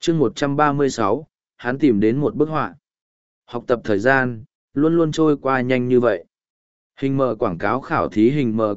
chương 136, hắn tìm đến một bức họa. Học tập thời gian, luôn luôn trôi qua nhanh như vậy. Hình mờ quảng cáo khảo thí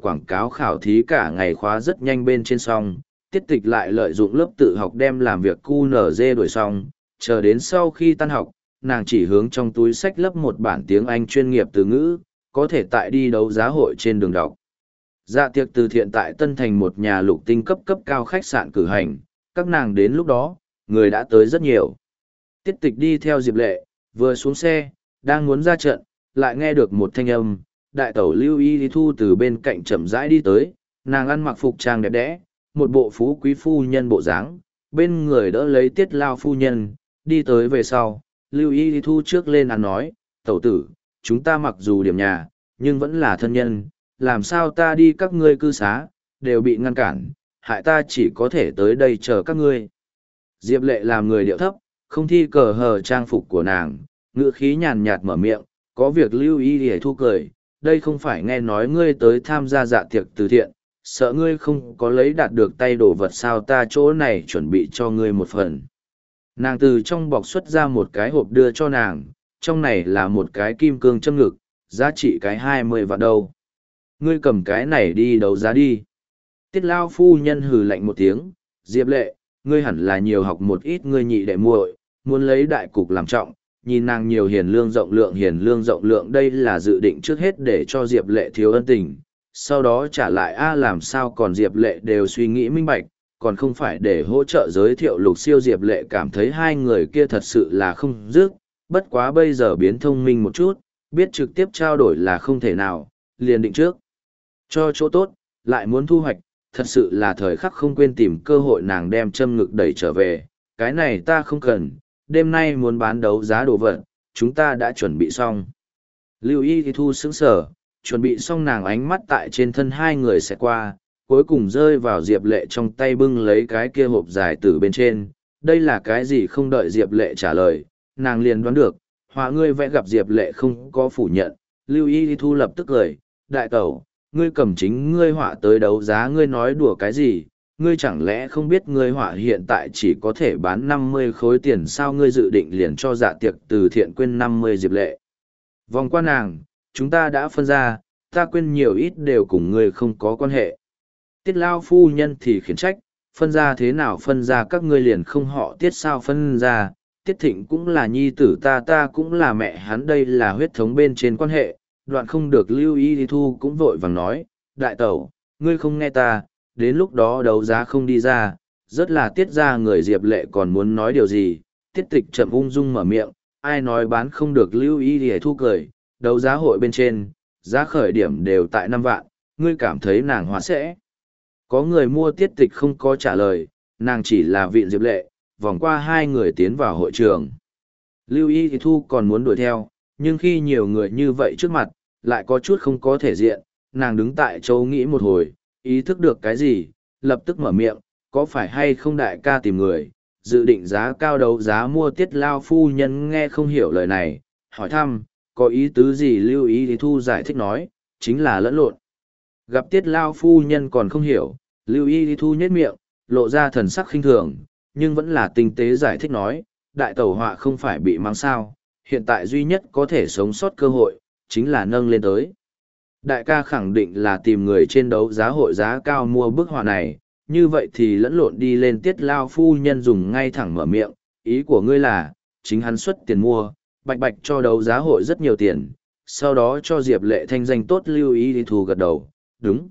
cả ngày khóa rất nhanh bên trên song, tiết tịch lại lợi dụng lớp tự học đem làm việc QNZ đổi xong, chờ đến sau khi tan học, nàng chỉ hướng trong túi sách lấp một bản tiếng Anh chuyên nghiệp từ ngữ, có thể tại đi đấu giá hội trên đường đọc. Dạ tiệc từ thiện tại Tân Thành một nhà lục tinh cấp cao khách sạn cử hành, các nàng đến lúc đó, người đã tới rất nhiều. Tiết tịch đi theo Diệp Lệ, vừa xuống xe, đang muốn ra trận, lại nghe được một thanh âm, đại tẩu Lưu Y Thu từ bên cạnh chậm rãi đi tới, nàng ăn mặc phục trang đẹp đẽ, một bộ phú quý phu nhân bộ dáng, bên người đỡ lấy Tiết Lao phu nhân, đi tới về sau, Lưu Y Thu trước lên ăn nói, tẩu tử, chúng ta mặc dù điểm nhà, nhưng vẫn là thân nhân, làm sao ta đi các ngươi cư xá, đều bị ngăn cản, hại ta chỉ có thể tới đây chờ các ngươi. Diệp Lệ làm người điệu thấp, không thi cờ hờ trang phục của nàng, ngữ khí nhàn nhạt mở miệng, có việc Lưu Y để thu cười, đây không phải nghe nói ngươi tới tham gia dạ tiệc từ thiện, sợ ngươi không có lấy đạt được tay đồ vật sao ta chỗ này chuẩn bị cho ngươi một phần. Nàng từ trong bọc xuất ra một cái hộp đưa cho nàng, trong này là một cái kim cương châm ngực, giá trị cái 20 vạn đâu. Ngươi cầm cái này đi đấu giá đi. Tiết Lao phu nhân hừ lạnh một tiếng, Diệp Lệ, ngươi hẳn là nhiều học một ít ngươi nhị đệ muội, muốn lấy đại cục làm trọng, nhìn nàng nhiều hiền lương rộng lượng đây là dự định trước hết để cho Diệp Lệ thiếu ân tình, sau đó trả lại làm sao còn Diệp Lệ đều suy nghĩ minh bạch, còn không phải để hỗ trợ giới thiệu Lục Siêu. Diệp Lệ cảm thấy hai người kia thật sự là không dứt, bất quá bây giờ biến thông minh một chút, biết trực tiếp trao đổi là không thể nào, liền định trước. Cho chỗ tốt, lại muốn thu hoạch, thật sự là thời khắc không quên tìm cơ hội nàng đem châm ngực đẩy trở về, cái này ta không cần, đêm nay muốn bán đấu giá đồ vật, chúng ta đã chuẩn bị xong. Lưu Y Thu sững sở, chuẩn bị xong nàng ánh mắt tại trên thân hai người sẽ qua, cuối cùng rơi vào Diệp Lệ trong tay bưng lấy cái kia hộp dài từ bên trên. Đây là cái gì không đợi Diệp Lệ trả lời, nàng liền đoán được, họa ngươi vẽ gặp Diệp Lệ không có phủ nhận. Lưu Y Thu lập tức cười, đại tẩu, ngươi cầm chính ngươi họa tới đấu giá ngươi nói đùa cái gì, ngươi chẳng lẽ không biết ngươi họa hiện tại chỉ có thể bán 50 khối tiền sao ngươi dự định liền cho dạ tiệc từ thiện quên 50 Diệp Lệ. Vòng qua nàng, chúng ta đã phân ra, ta quên nhiều ít đều cùng ngươi không có quan hệ. Tiết Lao phu nhân thì khiển trách, phân ra thế nào phân ra các ngươi liền không họ Tiết sao phân ra, Tiết Thịnh cũng là nhi tử ta cũng là mẹ hắn đây là huyết thống bên trên quan hệ, đoạn không được Lưu Y Thu cũng vội vàng nói, đại tẩu, ngươi không nghe ta, đến lúc đó đấu giá không đi ra, rất là tiết ra người Diệp Lệ còn muốn nói điều gì, Tiết Tịch chậm ung dung mở miệng, ai nói bán không được Lưu Y Thu cười, đấu giá hội bên trên, giá khởi điểm đều tại 5 vạn, ngươi cảm thấy nàng hóa sẽ. Có người mua. Tiết Tịch không có trả lời, nàng chỉ là vịn Diệp Lệ, vòng qua hai người tiến vào hội trường. Lưu Y Thu còn muốn đuổi theo, nhưng khi nhiều người như vậy trước mặt, lại có chút không có thể diện, nàng đứng tại chỗ nghĩ một hồi, ý thức được cái gì, lập tức mở miệng, có phải hay không đại ca tìm người, dự định giá cao đấu giá mua. Tiết Lao phu nhân nghe không hiểu lời này, hỏi thăm, có ý tứ gì Lưu Y Thu giải thích nói, chính là lẫn lộn. Gặp Tiết Lao phu nhân còn không hiểu, Lưu Y Thu nhếch miệng, lộ ra thần sắc khinh thường, nhưng vẫn là tinh tế giải thích nói, đại tẩu họa không phải bị mang sao, hiện tại duy nhất có thể sống sót cơ hội, chính là nâng lên tới. Đại ca khẳng định là tìm người trên đấu giá hội giá cao mua bức họa này, như vậy thì lẫn lộn đi lên. Tiết Lao phu nhân dùng ngay thẳng mở miệng, ý của ngươi là, chính hắn xuất tiền mua, bạch cho đấu giá hội rất nhiều tiền, sau đó cho Diệp Lệ thanh danh tốt. Lưu Y Thu gật đầu, đúng.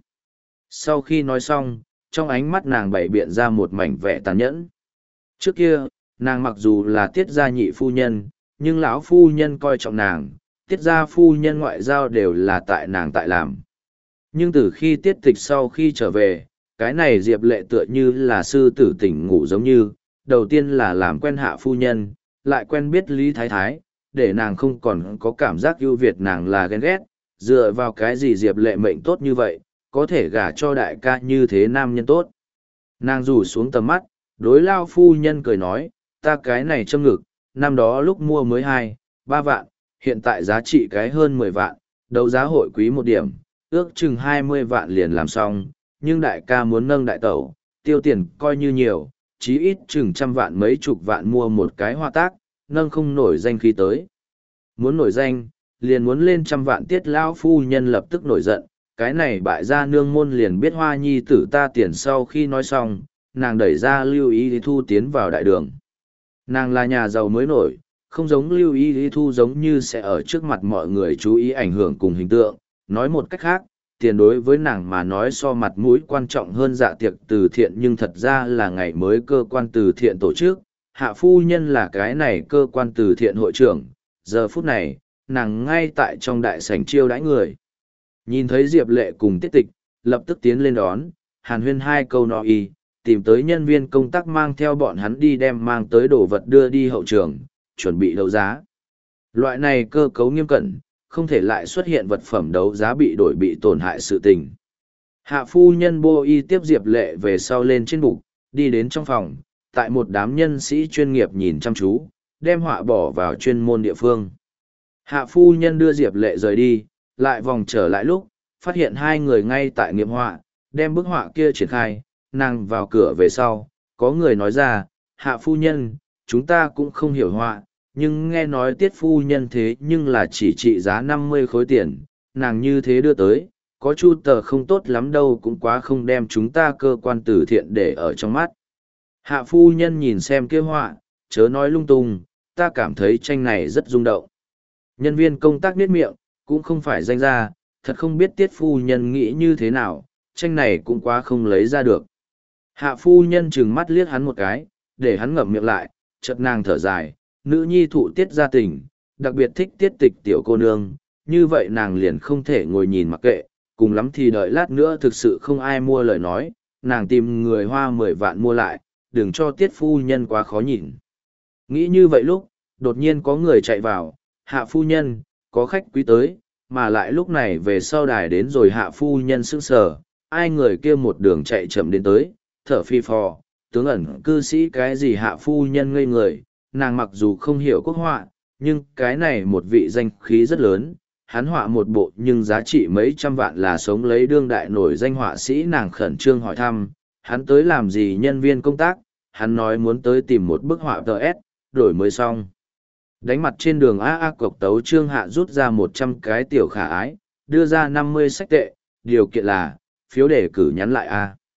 Sau khi nói xong, trong ánh mắt nàng bày biện ra một mảnh vẻ tàn nhẫn. Trước kia, nàng mặc dù là Tiết gia nhị phu nhân, nhưng lão phu nhân coi trọng nàng, Tiết gia phu nhân ngoại giao đều là tại nàng tại làm. Nhưng từ khi Tiết Tịch sau khi trở về, cái này Diệp Lệ tựa như là sư tử tỉnh ngủ giống như, đầu tiên là làm quen hạ phu nhân, lại quen biết Lý Thái Thái, để nàng không còn có cảm giác ưu việt nàng là ghen ghét, dựa vào cái gì Diệp Lệ mệnh tốt như vậy, có thể gả cho đại ca như thế nam nhân tốt. Nàng rủ xuống tầm mắt, đối Lao phu nhân cười nói, ta cái này châm ngực, năm đó lúc mua mới 2-3 vạn, hiện tại giá trị cái hơn 10 vạn, đấu giá hội quý một điểm, ước chừng 20 vạn liền làm xong, nhưng đại ca muốn nâng đại tẩu, tiêu tiền coi như nhiều, chí ít chừng trăm vạn mấy chục vạn mua một cái họa tác, nâng không nổi danh khí tới. Muốn nổi danh, liền muốn lên trăm vạn tiết lão phu nhân lập tức nổi giận, cái này bại gia nương môn liền biết hoa nhi tử ta tiền. Sau khi nói xong, nàng đẩy ra Lưu Ý Thu tiến vào đại đường. Nàng là nhà giàu mới nổi, không giống Lưu Ý Thu giống như sẽ ở trước mặt mọi người chú ý ảnh hưởng cùng hình tượng. Nói một cách khác, tiền đối với nàng mà nói so mặt mũi quan trọng hơn dạ tiệc từ thiện, nhưng thật ra là ngày mới cơ quan từ thiện tổ chức. Hạ phu nhân là cái này cơ quan từ thiện hội trưởng, giờ phút này, nàng ngay tại trong đại sảnh chiêu đãi người. Nhìn thấy Diệp Lệ cùng Tiết Tịch, lập tức tiến lên đón, hàn huyên hai câu nọ y, tìm tới nhân viên công tác mang theo bọn hắn đi đem mang tới đồ vật đưa đi hậu trường, chuẩn bị đấu giá. Loại này cơ cấu nghiêm cẩn, không thể lại xuất hiện vật phẩm đấu giá bị đổi bị tổn hại sự tình. Hạ phu nhân Bô Y tiếp Diệp Lệ về sau lên trên bục, đi đến trong phòng, tại một đám nhân sĩ chuyên nghiệp nhìn chăm chú, đem họa bỏ vào chuyên môn địa phương. Hạ phu nhân đưa Diệp Lệ rời đi, lại vòng trở lại lúc, phát hiện hai người ngay tại nghiệm họa, đem bức họa kia triển khai, nàng vào cửa về sau, có người nói ra, Hạ phu nhân, chúng ta cũng không hiểu họa, nhưng nghe nói Tiết phu nhân thế nhưng là chỉ trị giá 50 khối tiền, nàng như thế đưa tới, có chu tờ không tốt lắm đâu, cũng quá không đem chúng ta cơ quan từ thiện để ở trong mắt. Hạ phu nhân nhìn xem kia họa, chớ nói lung tung, ta cảm thấy tranh này rất rung động. Nhân viên công tác niết miệng, cũng không phải danh ra, thật không biết Tiết phu nhân nghĩ như thế nào, tranh này cũng quá không lấy ra được. Hạ phu nhân trừng mắt liếc hắn một cái, để hắn ngậm miệng lại, chợt nàng thở dài, nữ nhi thụ Tiết gia tình, đặc biệt thích Tiết Tịch tiểu cô nương, như vậy nàng liền không thể ngồi nhìn mặc kệ, cùng lắm thì đợi lát nữa thực sự không ai mua lời nói, nàng tìm người hoa 10 vạn mua lại, đừng cho Tiết phu nhân quá khó nhìn. Nghĩ như vậy lúc, đột nhiên có người chạy vào, Hạ phu nhân, có khách quý tới, mà lại lúc này về sau đài đến rồi Hạ phu nhân sững sờ, ai người kia một đường chạy chậm đến tới, thở phi phò, tướng ẩn cư sĩ cái gì Hạ phu nhân ngây người, nàng mặc dù không hiểu quốc họa, nhưng cái này một vị danh khí rất lớn, hắn họa một bộ nhưng giá trị mấy trăm vạn là sống lấy đương đại nổi danh họa sĩ. Nàng khẩn trương hỏi thăm, hắn tới làm gì? Nhân viên công tác, hắn nói muốn tới tìm một bức họa TS, đổi mới xong. Đánh mặt trên đường A cộc tấu Trương Hạ rút ra 100 cái tiểu khả ái, đưa ra 50 sách tệ, điều kiện là, phiếu đề cử nhắn lại A.